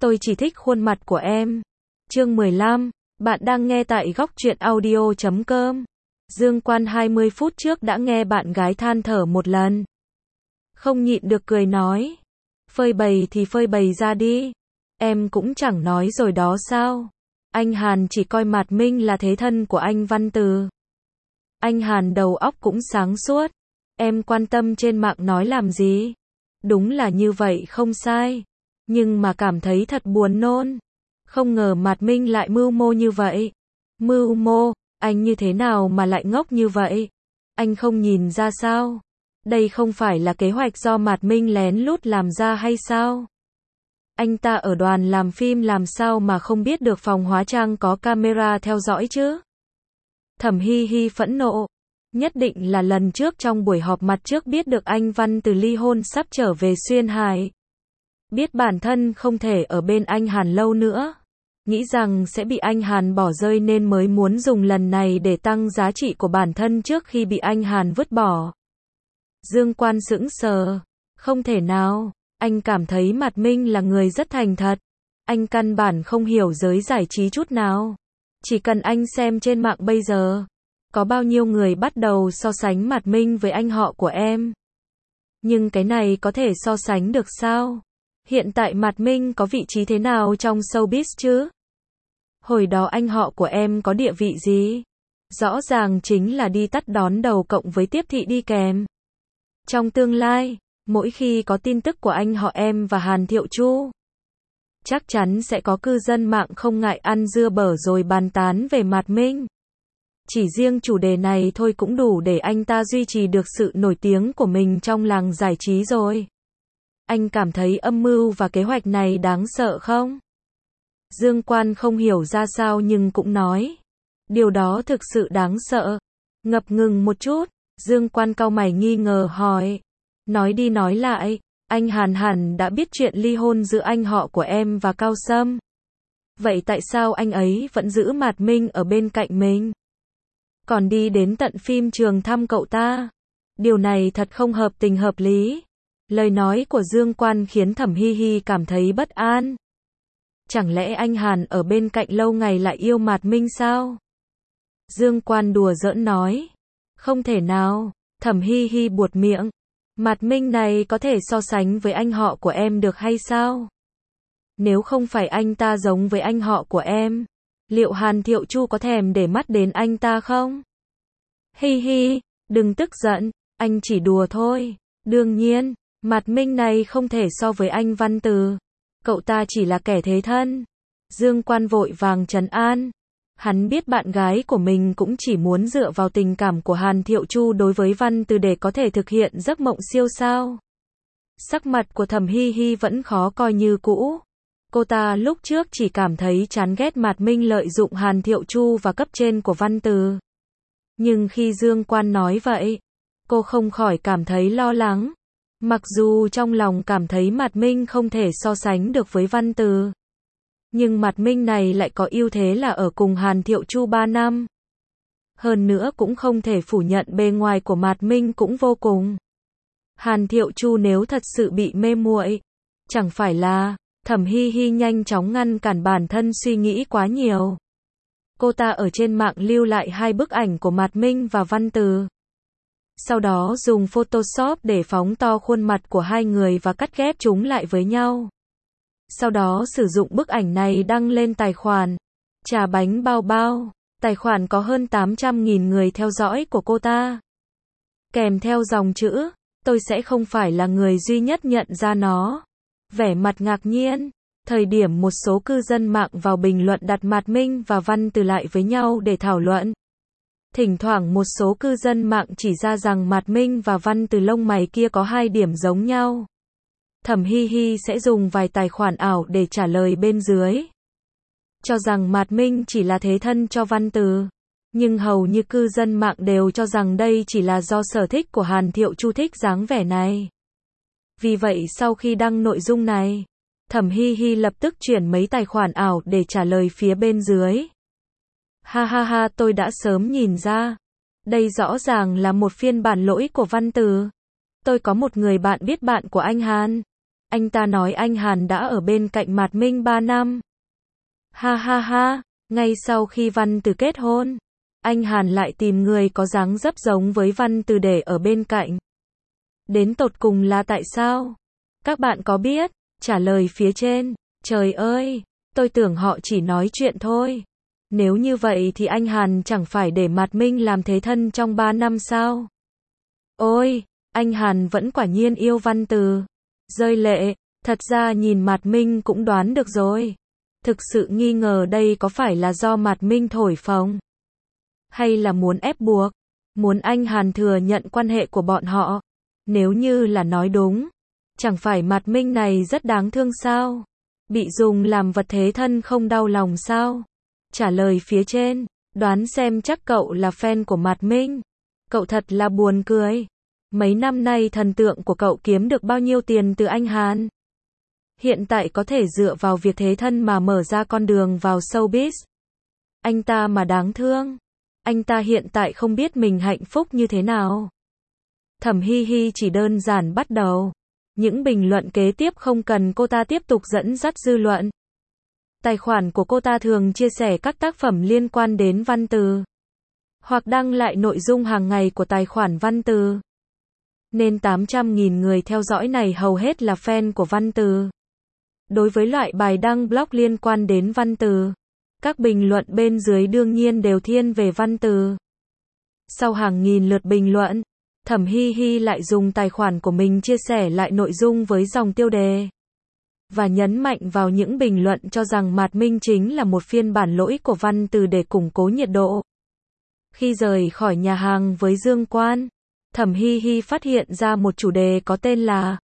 tôi chỉ thích khuôn mặt của em. Chương 15, bạn đang nghe tại góc truyện audio.com. Dương Quan 20 phút trước đã nghe bạn gái than thở một lần. Không nhịn được cười nói. Phơi bày thì phơi bày ra đi. Em cũng chẳng nói rồi đó sao. Anh Hàn chỉ coi Mạt Minh là thế thân của anh Văn Từ. Anh Hàn đầu óc cũng sáng suốt. Em quan tâm trên mạng nói làm gì? Đúng là như vậy không sai. Nhưng mà cảm thấy thật buồn nôn. Không ngờ Mạt Minh lại mưu mô như vậy. Mưu mô, anh như thế nào mà lại ngốc như vậy? Anh không nhìn ra sao? Đây không phải là kế hoạch do Mạt Minh lén lút làm ra hay sao? Anh ta ở đoàn làm phim làm sao mà không biết được phòng hóa trang có camera theo dõi chứ? Thẩm Hi Hi phẫn nộ. Nhất định là lần trước trong buổi họp mặt trước biết được anh Văn Từ ly hôn sắp trở về Xuyên Hải. Biết bản thân không thể ở bên anh Hàn lâu nữa. Nghĩ rằng sẽ bị anh Hàn bỏ rơi nên mới muốn dùng lần này để tăng giá trị của bản thân trước khi bị anh Hàn vứt bỏ. Dương Quan sững sờ. Không thể nào, anh cảm thấy Mạt Minh là người rất thành thật. Anh căn bản không hiểu giới giải trí chút nào. Chỉ cần anh xem trên mạng bây giờ, có bao nhiêu người bắt đầu so sánh Mạt Minh với anh họ của em. Nhưng cái này có thể so sánh được sao? Hiện tại Mạt Minh có vị trí thế nào trong showbiz chứ? Hồi đó anh họ của em có địa vị gì? Rõ ràng chính là đi tắt đón đầu cộng với tiếp thị đi kèm. Trong tương lai, mỗi khi có tin tức của anh họ em và Hàn Thiệu Chu, chắc chắn sẽ có cư dân mạng không ngại ăn dưa bở rồi bàn tán về Mạt Minh. Chỉ riêng chủ đề này thôi cũng đủ để anh ta duy trì được sự nổi tiếng của mình trong làng giải trí rồi. Anh cảm thấy âm mưu và kế hoạch này đáng sợ không? Dương Quan không hiểu ra sao nhưng cũng nói. Điều đó thực sự đáng sợ. Ngập ngừng một chút, Dương Quan cau mày nghi ngờ hỏi. Nói đi nói lại, anh Hàn hẳn đã biết chuyện ly hôn giữa anh họ của em và Cao Sâm. Vậy tại sao anh ấy vẫn giữ Mạt Minh ở bên cạnh mình? Còn đi đến tận phim trường thăm cậu ta? Điều này thật không hợp tình hợp lý. Lời nói của Dương Quan khiến Thẩm Hi Hi cảm thấy bất an. Chẳng lẽ anh Hàn ở bên cạnh lâu ngày lại yêu Mạt Minh sao? Dương Quan đùa giỡn nói. Không thể nào, Thẩm Hi Hi buột miệng. Mạt Minh này có thể so sánh với anh họ của em được hay sao? Nếu không phải anh ta giống với anh họ của em, liệu Hàn Thiệu Chu có thèm để mắt đến anh ta không? Hi hi, đừng tức giận, anh chỉ đùa thôi. Đương nhiên, Mạt Minh này không thể so với anh Văn Từ. Cậu ta chỉ là kẻ thế thân. Dương Quan vội vàng trấn an. Hắn biết bạn gái của mình cũng chỉ muốn dựa vào tình cảm của Hàn Thiệu Chu đối với Văn Từ để có thể thực hiện giấc mộng siêu sao. Sắc mặt của Thẩm Hi Hi vẫn khó coi như cũ. Cô ta lúc trước chỉ cảm thấy chán ghét Mạt Minh lợi dụng Hàn Thiệu Chu và cấp trên của Văn Từ. Nhưng khi Dương Quan nói vậy, cô không khỏi cảm thấy lo lắng. Mặc dù trong lòng cảm thấy Mạt Minh không thể so sánh được với Văn Từ. Nhưng Mạt Minh này lại có ưu thế là ở cùng Hàn Thiệu Chu 3 năm. Hơn nữa cũng không thể phủ nhận bề ngoài của Mạt Minh cũng vô cùng. Hàn Thiệu Chu nếu thật sự bị mê muội, chẳng phải là... Thẩm Hi Hi nhanh chóng ngăn cản bản thân suy nghĩ quá nhiều. Cô ta ở trên mạng lưu lại 2 bức ảnh của Mạt Minh và Văn Từ. Sau đó dùng Photoshop để phóng to khuôn mặt của hai người và cắt ghép chúng lại với nhau. Sau đó sử dụng bức ảnh này đăng lên tài khoản Trà Bánh Bao Bao. Tài khoản có hơn 800.000 người theo dõi của cô ta. Kèm theo dòng chữ, tôi sẽ không phải là người duy nhất nhận ra nó. Vẻ mặt ngạc nhiên, thời điểm một số cư dân mạng vào bình luận đặt Mạt Minh và Văn Từ lại với nhau để thảo luận. Thỉnh thoảng một số cư dân mạng chỉ ra rằng Mạt Minh và Văn Từ lông mày kia có 2 điểm giống nhau. Thẩm Hi Hi sẽ dùng vài tài khoản ảo để trả lời bên dưới. Cho rằng Mạt Minh chỉ là thế thân cho Văn Từ. Nhưng hầu như cư dân mạng đều cho rằng đây chỉ là do sở thích của Hàn Thiệu Chu thích dáng vẻ này. Vì vậy sau khi đăng nội dung này, Thẩm Hi Hi lập tức chuyển mấy tài khoản ảo để trả lời phía bên dưới. Ha ha ha, tôi đã sớm nhìn ra. Đây rõ ràng là một phiên bản lỗi của Văn Từ. Tôi có một người bạn biết bạn của anh Hàn. Anh ta nói anh Hàn đã ở bên cạnh Mạt Minh 3 năm. Ha ha ha, ngay sau khi Văn Từ kết hôn, anh Hàn lại tìm người có dáng dấp giống với Văn Từ để ở bên cạnh. Đến tột cùng là tại sao? Các bạn có biết? Trả lời phía trên. Trời ơi, tôi tưởng họ chỉ nói chuyện thôi. Nếu như vậy thì anh Hàn chẳng phải để Mạt Minh làm thế thân trong 3 năm sao? Ôi, anh Hàn vẫn quả nhiên yêu Văn Từ. Rơi lệ, thật ra nhìn Mạt Minh cũng đoán được rồi. Thực sự nghi ngờ đây có phải là do Mạt Minh thổi phồng? Hay là muốn ép buộc? Muốn anh Hàn thừa nhận quan hệ của bọn họ? Nếu như là nói đúng, chẳng phải Mạt Minh này rất đáng thương sao? Bị dùng làm vật thế thân không đau lòng sao? Trả lời phía trên, đoán xem chắc cậu là fan của Mạt Minh. Cậu thật là buồn cười. Mấy năm nay thần tượng của cậu kiếm được bao nhiêu tiền từ anh Hàn? Hiện tại có thể dựa vào việc thế thân mà mở ra con đường vào showbiz. Anh ta mà đáng thương. Anh ta hiện tại không biết mình hạnh phúc như thế nào. Thẩm Hi Hi chỉ đơn giản bắt đầu. Những bình luận kế tiếp không cần cô ta tiếp tục dẫn dắt dư luận. Tài khoản của cô ta thường chia sẻ các tác phẩm liên quan đến Văn Từ, hoặc đăng lại nội dung hàng ngày của tài khoản Văn Từ. Nên 800.000 người theo dõi này hầu hết là fan của Văn Từ. Đối với loại bài đăng blog liên quan đến Văn Từ, các bình luận bên dưới đương nhiên đều thiên về Văn Từ. Sau hàng nghìn lượt bình luận, Thẩm Hi Hi lại dùng tài khoản của mình chia sẻ lại nội dung với dòng tiêu đề và nhấn mạnh vào những bình luận cho rằng Mạt Minh chính là một phiên bản lỗi của Văn Từ để củng cố nhiệt độ. Khi rời khỏi nhà hàng với Dương Quan, Thẩm Hi Hi phát hiện ra một chủ đề có tên là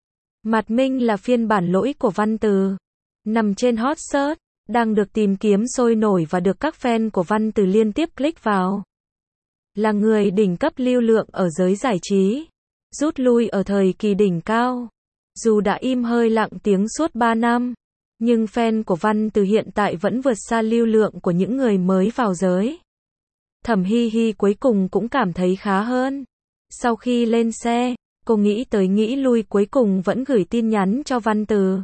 Mạt Minh là phiên bản lỗi của Văn Từ, nằm trên hot search, đang được tìm kiếm sôi nổi và được các fan của Văn Từ liên tiếp click vào. Là người đỉnh cấp lưu lượng ở giới giải trí, rút lui ở thời kỳ đỉnh cao. Dù đã im hơi lặng tiếng suốt 3 năm, nhưng fan của Văn Từ hiện tại vẫn vượt xa lưu lượng của những người mới vào giới. Thẩm Hi Hi cuối cùng cũng cảm thấy khá hơn. Sau khi lên xe, cô nghĩ tới nghĩ lui cuối cùng vẫn gửi tin nhắn cho Văn Từ.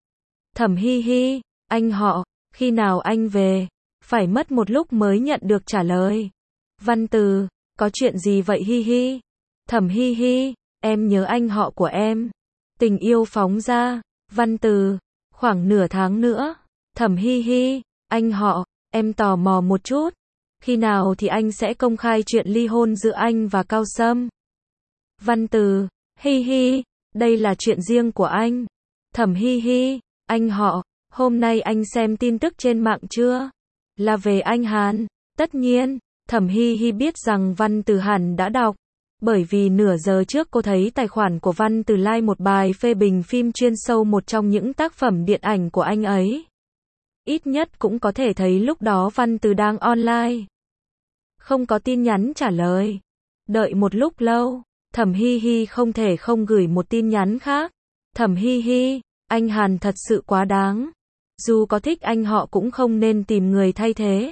Thẩm Hi Hi, anh họ, khi nào anh về? Phải mất một lúc mới nhận được trả lời. Văn Từ, có chuyện gì vậy Hi Hi? Thẩm Hi Hi, em nhớ anh họ của em. Tình yêu phóng ra. Văn Từ, khoảng nửa tháng nữa. Thẩm Hi Hi, anh họ, em tò mò một chút. Khi nào thì anh sẽ công khai chuyện ly hôn giữa anh và Cao Sâm? Văn Từ, Hi Hi, đây là chuyện riêng của anh. Thẩm Hi Hi, anh họ, hôm nay anh xem tin tức trên mạng chưa? Là về anh Hàn. Tất nhiên, Thẩm Hi Hi biết rằng Văn Từ hẳn đã đọc. Bởi vì nửa giờ trước cô thấy tài khoản của Văn Từ like một bài phê bình phim chuyên sâu một trong những tác phẩm điện ảnh của anh ấy. Ít nhất cũng có thể thấy lúc đó Văn Từ đang online. Không có tin nhắn trả lời. Đợi một lúc lâu, Thẩm Hi Hi không thể không gửi một tin nhắn khác. Thẩm Hi Hi, anh Hàn thật sự quá đáng. Dù có thích anh họ cũng không nên tìm người thay thế.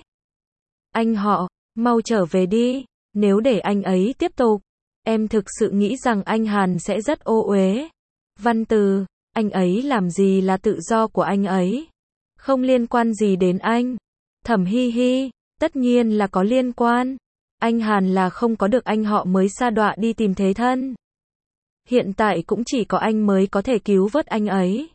Anh họ, mau trở về đi. Nếu để anh ấy tiếp tục, em thực sự nghĩ rằng anh Hàn sẽ rất ô uế. Văn Từ, anh ấy làm gì là tự do của anh ấy. Không liên quan gì đến anh. Thẩm Hi Hi, tất nhiên là có liên quan. Anh Hàn là không có được anh họ mới sa đọa đi tìm thế thân. Hiện tại cũng chỉ có anh mới có thể cứu vớt anh ấy.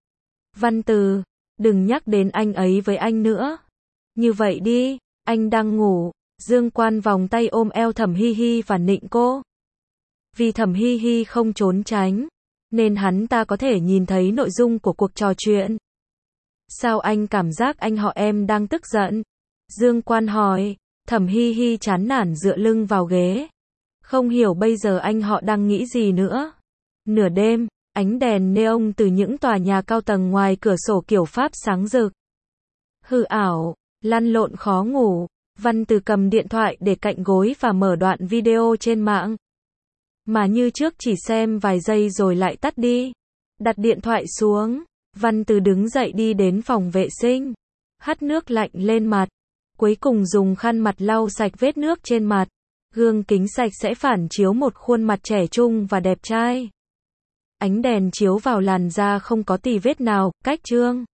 Văn Từ, đừng nhắc đến anh ấy với anh nữa. Như vậy đi, anh đang ngủ. Dương Quan vòng tay ôm eo Thẩm Hi Hi và nịnh cô. Vì Thẩm Hi Hi không trốn tránh, nên hắn ta có thể nhìn thấy nội dung của cuộc trò chuyện. Sao anh cảm giác anh họ em đang tức giận? Dương Quan hỏi. Thẩm Hi Hi chán nản dựa lưng vào ghế. Không hiểu bây giờ anh họ đang nghĩ gì nữa. Nửa đêm, ánh đèn neon từ những tòa nhà cao tầng ngoài cửa sổ kiểu Pháp sáng rực. Hư ảo, lăn lộn khó ngủ. Văn Từ cầm điện thoại để cạnh gối và mở đoạn video trên mạng. Mà như trước chỉ xem vài giây rồi lại tắt đi. Đặt điện thoại xuống, Văn Từ đứng dậy đi đến phòng vệ sinh. Hắt nước lạnh lên mặt. Cuối cùng dùng khăn mặt lau sạch vết nước trên mặt. Gương kính sạch sẽ phản chiếu một khuôn mặt trẻ trung và đẹp trai. Ánh đèn chiếu vào làn da không có tì vết nào, cách Trương